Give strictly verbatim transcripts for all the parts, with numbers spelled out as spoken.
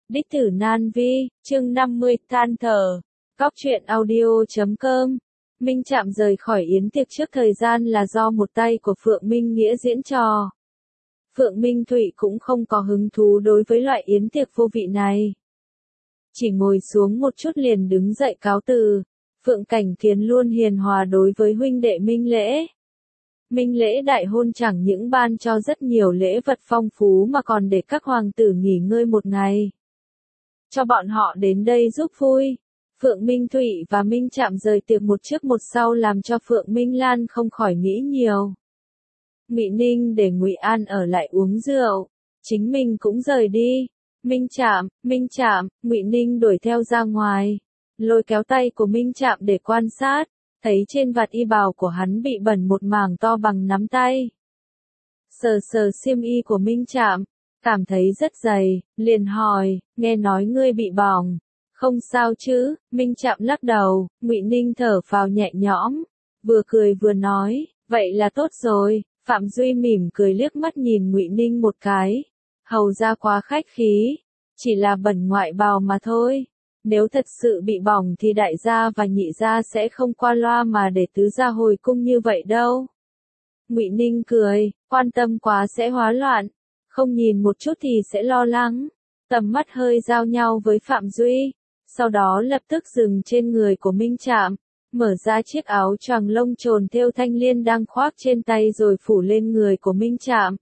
Đích tử nan vi, chương năm mươi, than thở. Góc truyện audio chấm com. Minh Trạm rời khỏi yến tiệc trước thời gian là do một tay của Phượng Minh Nghĩa diễn trò. Phượng Minh Thụy cũng không có hứng thú đối với loại yến tiệc vô vị này. Chỉ ngồi xuống một chút liền đứng dậy cáo từ. Phượng Cảnh Kiến luôn hiền hòa đối với huynh đệ Minh Lễ. Minh Lễ đại hôn chẳng những ban cho rất nhiều lễ vật phong phú mà còn để các hoàng tử nghỉ ngơi một ngày. Cho bọn họ đến đây giúp vui. Phượng Minh Thụy và Minh Trạm rời tiệc một trước một sau làm cho Phượng Minh Lan không khỏi nghĩ nhiều. Ngụy Ninh để Ngụy An ở lại uống rượu, chính mình cũng rời đi. Minh Trạm, Minh Trạm, Ngụy Ninh đuổi theo ra ngoài, lôi kéo tay của Minh Trạm để quan sát, thấy trên vạt y bào của hắn bị bẩn một mảng to bằng nắm tay. Sờ sờ xiêm y của Minh Trạm, cảm thấy rất dày, liền hỏi, nghe nói ngươi bị bỏng, không sao chứ? Minh Trạm lắc đầu. Ngụy Ninh thở phào nhẹ nhõm, vừa cười vừa nói, vậy là tốt rồi. Phạm Duy mỉm cười liếc mắt nhìn Ngụy Ninh một cái, hầu ra quá khách khí, chỉ là bẩn ngoại bào mà thôi. Nếu thật sự bị bỏng thì đại gia và nhị gia sẽ không qua loa mà để tứ gia hồi cung như vậy đâu. Ngụy Ninh cười, quan tâm quá sẽ hóa loạn, không nhìn một chút thì sẽ lo lắng. Tầm mắt hơi giao nhau với Phạm Duy, sau đó lập tức dừng trên người của Minh Trạm, mở ra chiếc áo choàng lông trồn thêu thanh liên đang khoác trên tay rồi phủ lên người của Minh Trạm.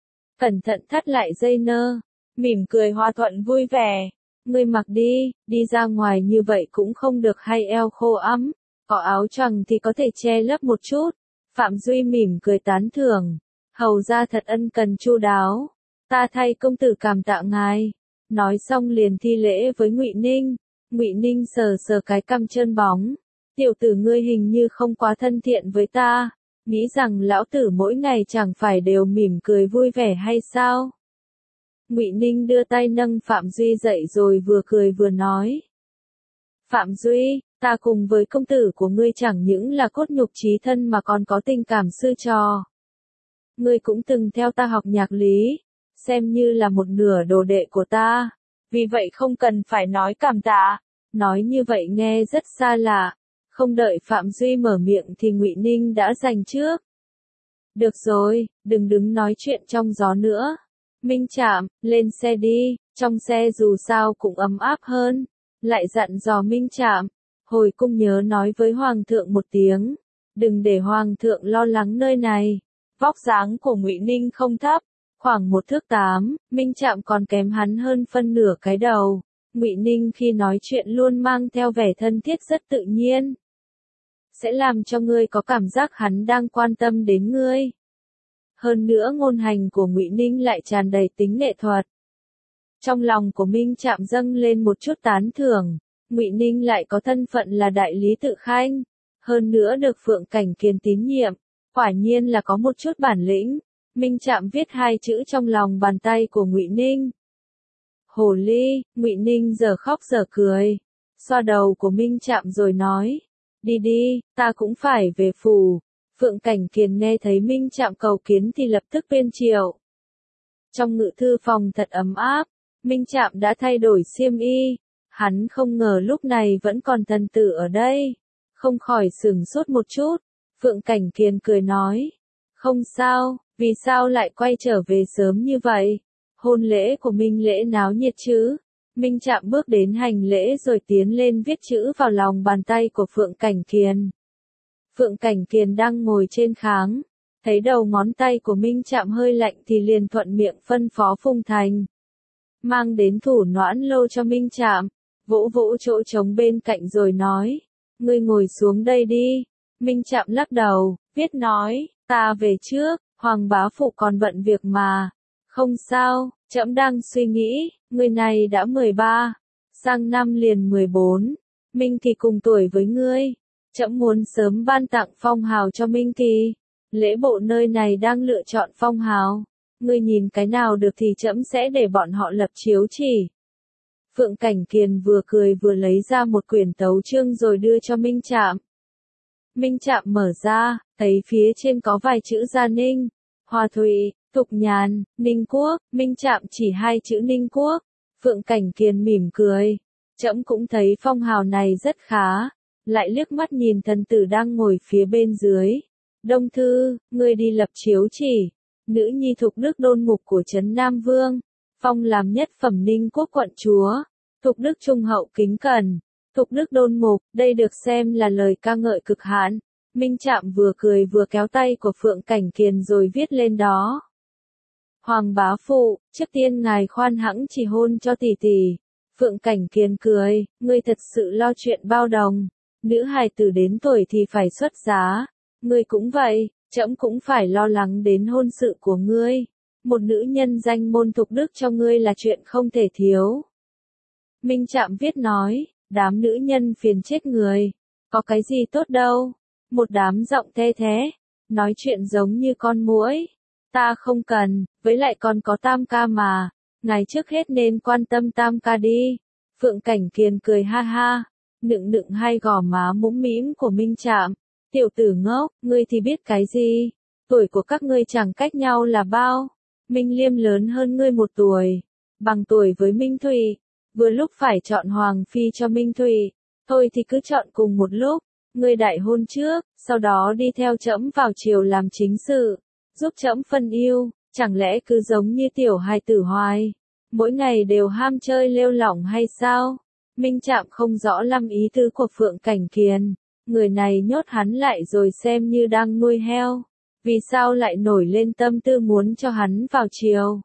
Cẩn thận thắt lại dây nơ, mỉm cười hòa thuận vui vẻ. Ngươi mặc đi, đi ra ngoài như vậy cũng không được hay eo khô ấm, có áo choàng thì có thể che lấp một chút. Phạm Duy mỉm cười tán thưởng, hầu ra thật ân cần chu đáo, ta thay công tử cảm tạ ngài. Nói xong liền thi lễ với Ngụy Ninh. Ngụy Ninh sờ sờ cái cằm trơn bóng, tiểu tử ngươi hình như không quá thân thiện với ta, nghĩ rằng lão tử mỗi ngày chẳng phải đều mỉm cười vui vẻ hay sao? Ngụy Ninh đưa tay nâng Phạm Duy dậy rồi vừa cười vừa nói. Phạm Duy, ta cùng với công tử của ngươi chẳng những là cốt nhục chí thân mà còn có tình cảm sư trò. Ngươi cũng từng theo ta học nhạc lý, xem như là một nửa đồ đệ của ta, vì vậy không cần phải nói cảm tạ. Nói như vậy nghe rất xa lạ, không đợi Phạm Duy mở miệng thì Ngụy Ninh đã giành trước. Được rồi, đừng đứng nói chuyện trong gió nữa. Minh Trạm, lên xe đi, trong xe dù sao cũng ấm áp hơn. Lại dặn dò Minh Trạm, hồi cung nhớ nói với Hoàng thượng một tiếng, đừng để Hoàng thượng lo lắng nơi này. Vóc dáng của Ngụy Ninh không thấp, khoảng một thước tám, Minh Trạm còn kém hắn hơn phân nửa cái đầu. Ngụy Ninh khi nói chuyện luôn mang theo vẻ thân thiết rất tự nhiên, sẽ làm cho ngươi có cảm giác hắn đang quan tâm đến ngươi. Hơn nữa ngôn hành của Ngụy Ninh lại tràn đầy tính nghệ thuật. Trong lòng của Minh Trạm dâng lên một chút tán thưởng, Ngụy Ninh lại có thân phận là đại lý tự khanh, hơn nữa được Phượng Cảnh Kiến tín nhiệm, quả nhiên là có một chút bản lĩnh. Minh Trạm viết hai chữ trong lòng bàn tay của Ngụy Ninh. Hồ ly. Ngụy Ninh giờ khóc giờ cười, xoa đầu của Minh Trạm rồi nói, đi đi, ta cũng phải về phủ. Phượng Cảnh Kiến nghe thấy Minh Trạm cầu kiến thì lập tức bên triệu. Trong ngự thư phòng thật ấm áp, Minh Trạm đã thay đổi xiêm y, hắn không ngờ lúc này vẫn còn thần tử ở đây, không khỏi sửng sốt một chút. Phượng Cảnh Kiến cười nói, không sao, vì sao lại quay trở về sớm như vậy? Hôn lễ của Minh Lễ náo nhiệt chứ? Minh Trạm bước đến hành lễ rồi tiến lên viết chữ vào lòng bàn tay của Phượng Cảnh Kiến. Phượng Cảnh Kiến đang ngồi trên kháng, thấy đầu ngón tay của Minh Trạm hơi lạnh thì liền thuận miệng phân phó Phùng Thành mang đến thủ noãn lâu cho Minh Trạm, vỗ vỗ chỗ trống bên cạnh rồi nói, ngươi ngồi xuống đây đi. Minh Trạm lắc đầu, viết nói, ta về trước, Hoàng bá phụ còn bận việc mà. Không sao, trẫm đang suy nghĩ, người này đã mười ba, sang năm liền mười bốn, Minh Kỳ cùng tuổi với ngươi, trẫm muốn sớm ban tặng phong hào cho Minh Kỳ. Lễ bộ nơi này đang lựa chọn phong hào, ngươi nhìn cái nào được thì trẫm sẽ để bọn họ lập chiếu chỉ. Phượng Cảnh Kiến vừa cười vừa lấy ra một quyển tấu chương rồi đưa cho Minh Trạm. Minh Trạm mở ra, thấy phía trên có vài chữ Gia Ninh, Hòa Thụy, Thục Nhàn, Ninh Quốc. Minh Trạm chỉ hai chữ Ninh Quốc. Phượng Cảnh Kiền mỉm cười. Trẫm cũng thấy phong hào này rất khá. Lại liếc mắt nhìn thần tử đang ngồi phía bên dưới. Đông thư, ngươi đi lập chiếu chỉ. Nữ nhi Thục Đức đôn mục của Trấn Nam Vương. Phong làm nhất phẩm Ninh Quốc quận chúa. Thục Đức trung hậu kính cẩn. Thục Đức đôn mục, đây được xem là lời ca ngợi cực hạn. Minh Trạm vừa cười vừa kéo tay của Phượng Cảnh Kiền rồi viết lên đó. Hoàng bá phụ, trước tiên ngài khoan hãng chỉ hôn cho tỷ tỷ. Phượng Cảnh Kiền cười, ngươi thật sự lo chuyện bao đồng. Nữ hài tử đến tuổi thì phải xuất giá. Ngươi cũng vậy, trẫm cũng phải lo lắng đến hôn sự của ngươi. Một nữ nhân danh môn Thục Đức cho ngươi là chuyện không thể thiếu. Minh Trạm viết nói, đám nữ nhân phiền chết người. Có cái gì tốt đâu. Một đám giọng the thế. Nói chuyện giống như con muỗi. Ta không cần, với lại còn có Tam ca mà. Ngài trước hết nên quan tâm Tam ca đi. Phượng Cảnh Kiền cười ha ha. Nựng nựng hai gò má mũm mĩm của Minh Trạm. Tiểu tử ngốc, ngươi thì biết cái gì? Tuổi của các ngươi chẳng cách nhau là bao. Minh Liêm lớn hơn ngươi một tuổi. Bằng tuổi với Minh Thụy. Vừa lúc phải chọn Hoàng Phi cho Minh Thụy. Thôi thì cứ chọn cùng một lúc. Ngươi đại hôn trước, sau đó đi theo trẫm vào triều làm chính sự. Giúp trẫm phân ưu, chẳng lẽ cứ giống như tiểu hài tử hoài. Mỗi ngày đều ham chơi lêu lỏng hay sao? Minh Trạm không rõ lắm ý tứ của Phượng Cảnh Kiền. Người này nhốt hắn lại rồi xem như đang nuôi heo. Vì sao lại nổi lên tâm tư muốn cho hắn vào triều?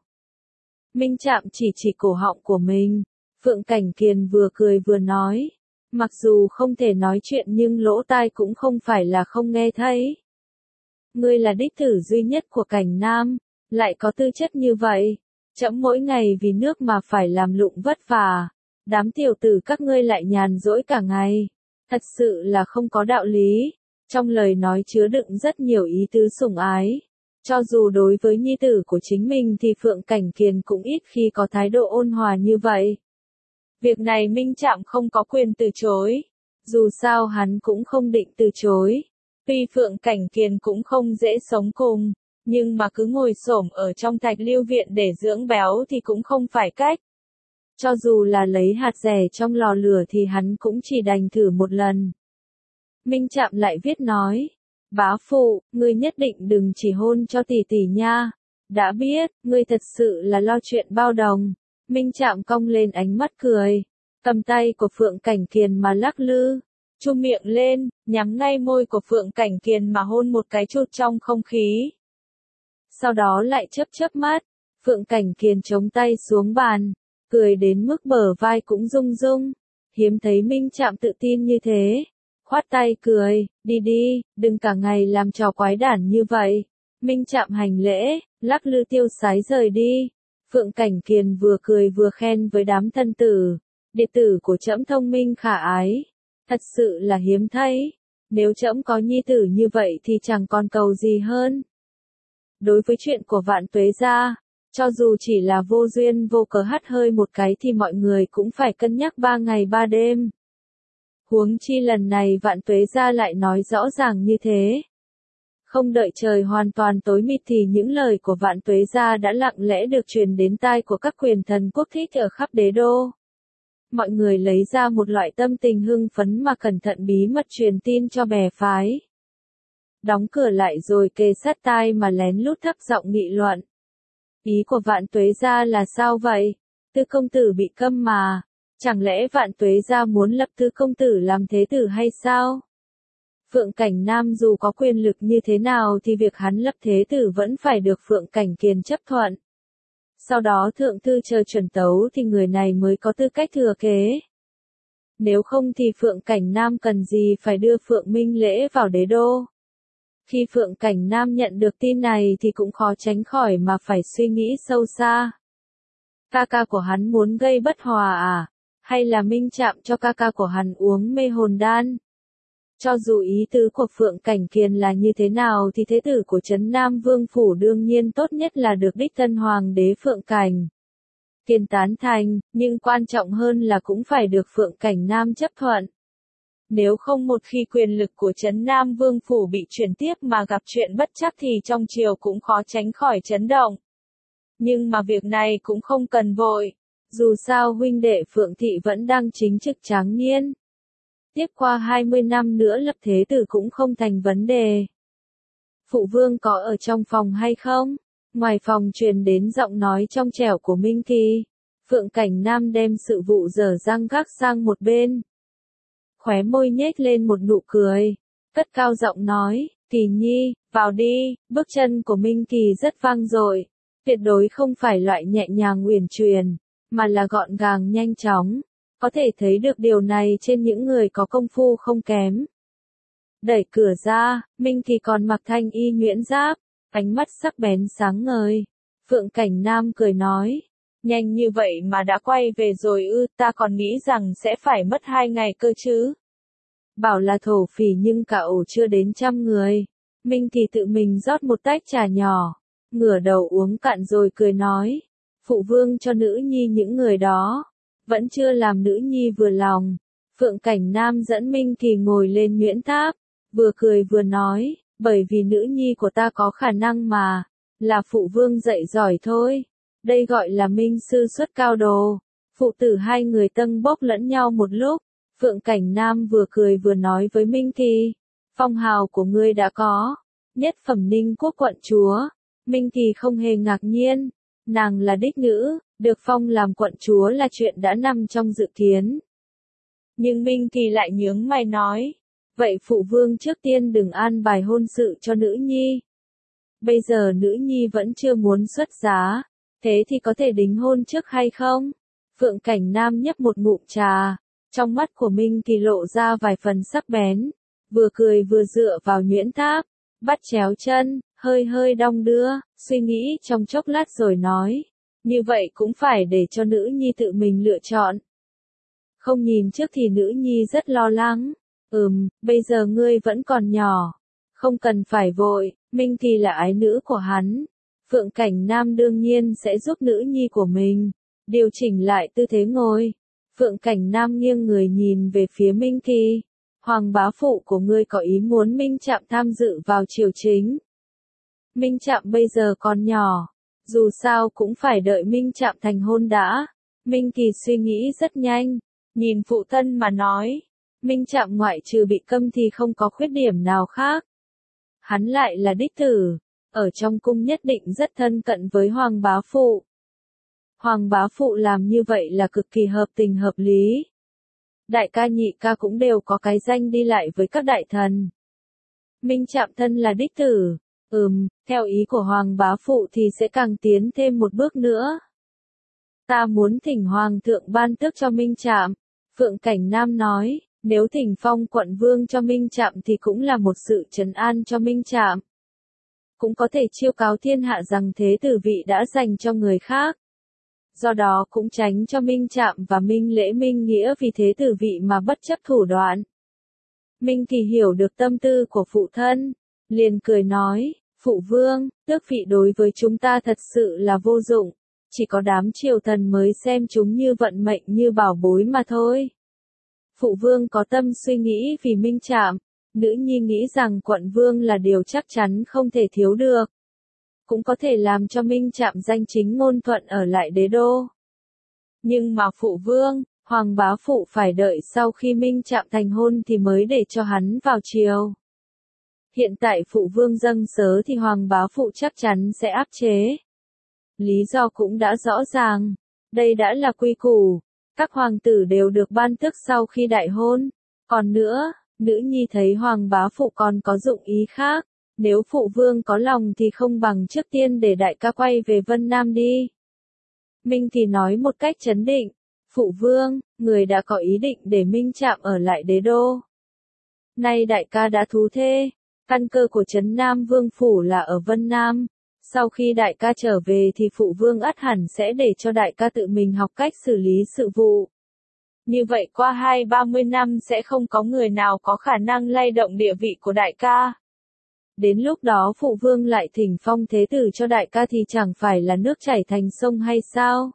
Minh Trạm chỉ chỉ cổ họng của mình. Phượng Cảnh Kiền vừa cười vừa nói. Mặc dù không thể nói chuyện nhưng lỗ tai cũng không phải là không nghe thấy. Ngươi là đích tử duy nhất của Cảnh Nam, lại có tư chất như vậy. Trẫm mỗi ngày vì nước mà phải làm lụng vất vả. Đám tiểu tử các ngươi lại nhàn rỗi cả ngày. Thật sự là không có đạo lý. Trong lời nói chứa đựng rất nhiều ý tứ sủng ái. Cho dù đối với nhi tử của chính mình thì Phượng Cảnh Kiền cũng ít khi có thái độ ôn hòa như vậy. Việc này Minh Trạm không có quyền từ chối. Dù sao hắn cũng không định từ chối. Tuy Phượng Cảnh Kiền cũng không dễ sống cùng, nhưng mà cứ ngồi xổm ở trong Thạch Lưu Viện để dưỡng béo thì cũng không phải cách. Cho dù là lấy hạt rẻ trong lò lửa thì hắn cũng chỉ đành thử một lần. Minh Trạm lại viết nói, bá phụ, ngươi nhất định đừng chỉ hôn cho tỷ tỷ nha. Đã biết, ngươi thật sự là lo chuyện bao đồng. Minh Trạm cong lên ánh mắt cười, cầm tay của Phượng Cảnh Kiền mà lắc lư, chu miệng lên, nhắm ngay môi của Phượng Cảnh Kiền mà hôn một cái chụt trong không khí. Sau đó lại chớp chớp mắt, Phượng Cảnh Kiền chống tay xuống bàn, cười đến mức bờ vai cũng rung rung. Hiếm thấy Minh Trạm tự tin như thế. Khoát tay cười, đi đi, đừng cả ngày làm trò quái đản như vậy. Minh Trạm hành lễ, lắc lư tiêu sái rời đi. Phượng Cảnh Kiền vừa cười vừa khen với đám thân tử. Đệ tử của trẫm thông minh khả ái. Thật sự là hiếm thấy. Nếu trẫm có nhi tử như vậy thì chẳng còn cầu gì hơn. Đối với chuyện của Vạn Tuế gia, cho dù chỉ là vô duyên vô cớ hắt hơi một cái thì mọi người cũng phải cân nhắc ba ngày ba đêm. Huống chi lần này Vạn Tuế gia lại nói rõ ràng như thế. Không đợi trời hoàn toàn tối mịt thì những lời của Vạn Tuế gia đã lặng lẽ được truyền đến tai của các quyền thần quốc thích ở khắp đế đô. Mọi người lấy ra một loại tâm tình hưng phấn mà cẩn thận bí mật truyền tin cho bè phái. Đóng cửa lại rồi kề sát tai mà lén lút thấp giọng nghị luận. Ý của Vạn Tuế gia là sao vậy? Tư công tử bị câm mà. Chẳng lẽ Vạn Tuế gia muốn lập Tư công tử làm thế tử hay sao? Phượng Cảnh Nam dù có quyền lực như thế nào thì việc hắn lập thế tử vẫn phải được Phượng Cảnh Kiền chấp thuận. Sau đó thượng thư chờ chuẩn tấu thì người này mới có tư cách thừa kế. Nếu không thì Phượng Cảnh Nam cần gì phải đưa Phượng Minh Lễ vào đế đô. Khi Phượng Cảnh Nam nhận được tin này thì cũng khó tránh khỏi mà phải suy nghĩ sâu xa. Ca ca của hắn muốn gây bất hòa à? Hay là Minh Trạm cho ca ca của hắn uống mê hồn đan? Cho dù ý tứ của Phượng Cảnh Kiền là như thế nào thì thế tử của Trấn Nam Vương Phủ đương nhiên tốt nhất là được đích thân Hoàng đế Phượng Cảnh Kiền tán thành, nhưng quan trọng hơn là cũng phải được Phượng Cảnh Nam chấp thuận. Nếu không một khi quyền lực của Trấn Nam Vương Phủ bị chuyển tiếp mà gặp chuyện bất trắc thì trong triều cũng khó tránh khỏi chấn động. Nhưng mà việc này cũng không cần vội. Dù sao huynh đệ Phượng Thị vẫn đang chính trực tráng niên. Tiếp qua hai mươi năm nữa lập thế tử cũng không thành vấn đề. Phụ vương có ở trong phòng hay không? Ngoài phòng truyền đến giọng nói trong trẻo của Minh Kỳ. Phượng Cảnh Nam đem sự vụ dở dang gác sang một bên. Khóe môi nhếch lên một nụ cười. Cất cao giọng nói, Kỳ Nhi, vào đi. Bước chân của Minh Kỳ rất vang dội. Tuyệt đối không phải loại nhẹ nhàng uyển chuyển, mà là gọn gàng nhanh chóng. Có thể thấy được điều này trên những người có công phu không kém. Đẩy cửa ra, Minh Kỳ còn mặc thanh y nhuyễn giáp, ánh mắt sắc bén sáng ngời. Phượng Cảnh Nam cười nói, nhanh như vậy mà đã quay về rồi ư, ta còn nghĩ rằng sẽ phải mất hai ngày cơ chứ. Bảo là thổ phỉ nhưng cả ổ chưa đến trăm người. Minh Kỳ tự mình rót một tách trà nhỏ, ngửa đầu uống cạn rồi cười nói, phụ vương cho nữ nhi những người đó, vẫn chưa làm nữ nhi vừa lòng. Phượng Cảnh Nam dẫn Minh Kỳ ngồi lên nhuyễn tháp, vừa cười vừa nói, bởi vì nữ nhi của ta có khả năng mà, là phụ vương dạy giỏi thôi. Đây gọi là minh sư xuất cao đồ. Phụ tử hai người tâng bốc lẫn nhau một lúc, Phượng Cảnh Nam vừa cười vừa nói với Minh Kỳ, phong hào của ngươi đã có, nhất phẩm Ninh Quốc quận chúa. Minh Kỳ không hề ngạc nhiên, nàng là đích nữ, được phong làm quận chúa là chuyện đã nằm trong dự kiến. Nhưng Minh Kỳ lại nhướng mày nói, vậy phụ vương trước tiên đừng an bài hôn sự cho nữ nhi. Bây giờ nữ nhi vẫn chưa muốn xuất giá, thế thì có thể đính hôn trước hay không? Phượng Cảnh Nam nhấp một ngụm trà, trong mắt của Minh Kỳ lộ ra vài phần sắc bén, vừa cười vừa dựa vào nhuyễn tháp, bắt chéo chân, hơi hơi đong đưa, suy nghĩ trong chốc lát rồi nói, như vậy cũng phải để cho nữ nhi tự mình lựa chọn. Không nhìn trước thì nữ nhi rất lo lắng. Ừm, bây giờ ngươi vẫn còn nhỏ, không cần phải vội. Minh Kỳ là ái nữ của hắn, Phượng Cảnh Nam đương nhiên sẽ giúp nữ nhi của mình điều chỉnh lại tư thế ngồi. Phượng Cảnh Nam nghiêng người nhìn về phía Minh Kỳ, hoàng bá phụ của ngươi có ý muốn Minh Trạm tham dự vào triều chính. Minh Trạm bây giờ còn nhỏ, dù sao cũng phải đợi Minh Trạm thành hôn đã. Minh Kỳ suy nghĩ rất nhanh, nhìn phụ thân mà nói, Minh Trạm ngoại trừ bị câm thì không có khuyết điểm nào khác. Hắn lại là đích tử, ở trong cung nhất định rất thân cận với hoàng bá phụ. Hoàng bá phụ làm như vậy là cực kỳ hợp tình hợp lý. Đại ca nhị ca cũng đều có cái danh đi lại với các đại thần. Minh Trạm thân là đích tử, ừm, theo ý của hoàng bá phụ thì sẽ càng tiến thêm một bước nữa. Ta muốn thỉnh hoàng thượng ban tước cho Minh Trạm. Phượng Cảnh Nam nói, nếu thỉnh phong quận vương cho Minh Trạm thì cũng là một sự trấn an cho Minh Trạm. Cũng có thể chiêu cáo thiên hạ rằng thế tử vị đã dành cho người khác. Do đó cũng tránh cho Minh Trạm và Minh Lễ Minh Nghĩa vì thế tử vị mà bất chấp thủ đoạn. Minh Kỳ hiểu được tâm tư của phụ thân, liền cười nói, phụ vương, tước vị đối với chúng ta thật sự là vô dụng, chỉ có đám triều thần mới xem chúng như vận mệnh như bảo bối mà thôi. Phụ vương có tâm suy nghĩ vì Minh Trạm, nữ nhi nghĩ rằng quận vương là điều chắc chắn không thể thiếu được. Cũng có thể làm cho Minh Trạm danh chính ngôn thuận ở lại đế đô. Nhưng mà phụ vương, hoàng bá phụ phải đợi sau khi Minh Trạm thành hôn thì mới để cho hắn vào triều. Hiện tại phụ vương dâng sớ thì hoàng bá phụ chắc chắn sẽ áp chế. Lý do cũng đã rõ ràng, đây đã là quy củ, các hoàng tử đều được ban tước sau khi đại hôn. Còn nữa, nữ nhi thấy hoàng bá phụ còn có dụng ý khác, nếu phụ vương có lòng thì không bằng trước tiên để đại ca quay về Vân Nam đi. Minh Kỳ nói một cách trấn định, phụ vương, người đã có ý định để Minh Trạm ở lại đế đô. Nay đại ca đã thú thê, căn cơ của Trấn Nam Vương Phủ là ở Vân Nam. Sau khi đại ca trở về thì phụ vương ắt hẳn sẽ để cho đại ca tự mình học cách xử lý sự vụ. Như vậy qua hai ba mươi năm sẽ không có người nào có khả năng lay động địa vị của đại ca. Đến lúc đó phụ vương lại thỉnh phong thế tử cho đại ca thì chẳng phải là nước chảy thành sông hay sao?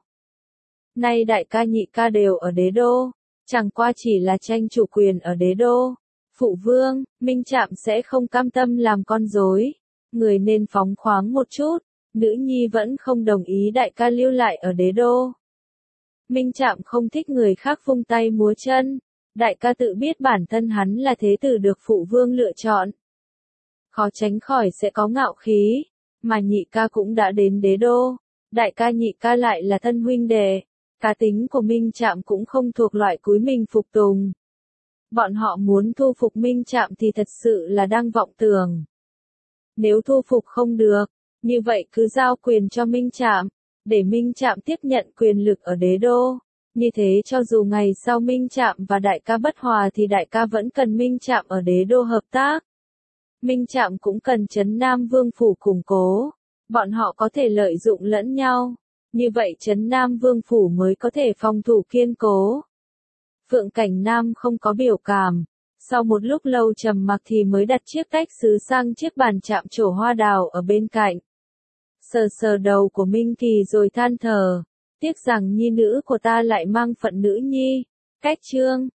Nay đại ca nhị ca đều ở đế đô, chẳng qua chỉ là tranh chủ quyền ở đế đô. Phụ vương, Minh Trạm sẽ không cam tâm làm con rối. Người nên phóng khoáng một chút, nữ nhi vẫn không đồng ý đại ca lưu lại ở đế đô. Minh Trạm không thích người khác vung tay múa chân. Đại ca tự biết bản thân hắn là thế tử được phụ vương lựa chọn. Khó tránh khỏi sẽ có ngạo khí, mà nhị ca cũng đã đến đế đô. Đại ca nhị ca lại là thân huynh đệ. Cá tính của Minh Trạm cũng không thuộc loại cúi mình phục tùng. Bọn họ muốn thu phục Minh Trạm thì thật sự là đang vọng tưởng. Nếu thu phục không được, như vậy cứ giao quyền cho Minh Trạm, để Minh Trạm tiếp nhận quyền lực ở đế đô. Như thế cho dù ngày sau Minh Trạm và đại ca bất hòa thì đại ca vẫn cần Minh Trạm ở đế đô hợp tác. Minh Trạm cũng cần Trấn Nam Vương Phủ củng cố. Bọn họ có thể lợi dụng lẫn nhau. Như vậy Trấn Nam Vương Phủ mới có thể phòng thủ kiên cố. Phượng Cảnh Nam không có biểu cảm. Sau một lúc lâu trầm mặc thì mới đặt chiếc tách sứ sang chiếc bàn chạm trổ hoa đào ở bên cạnh. Sờ sờ đầu của Minh Kỳ rồi than thở. Tiếc rằng nhi nữ của ta lại mang phận nữ nhi. Cách chương.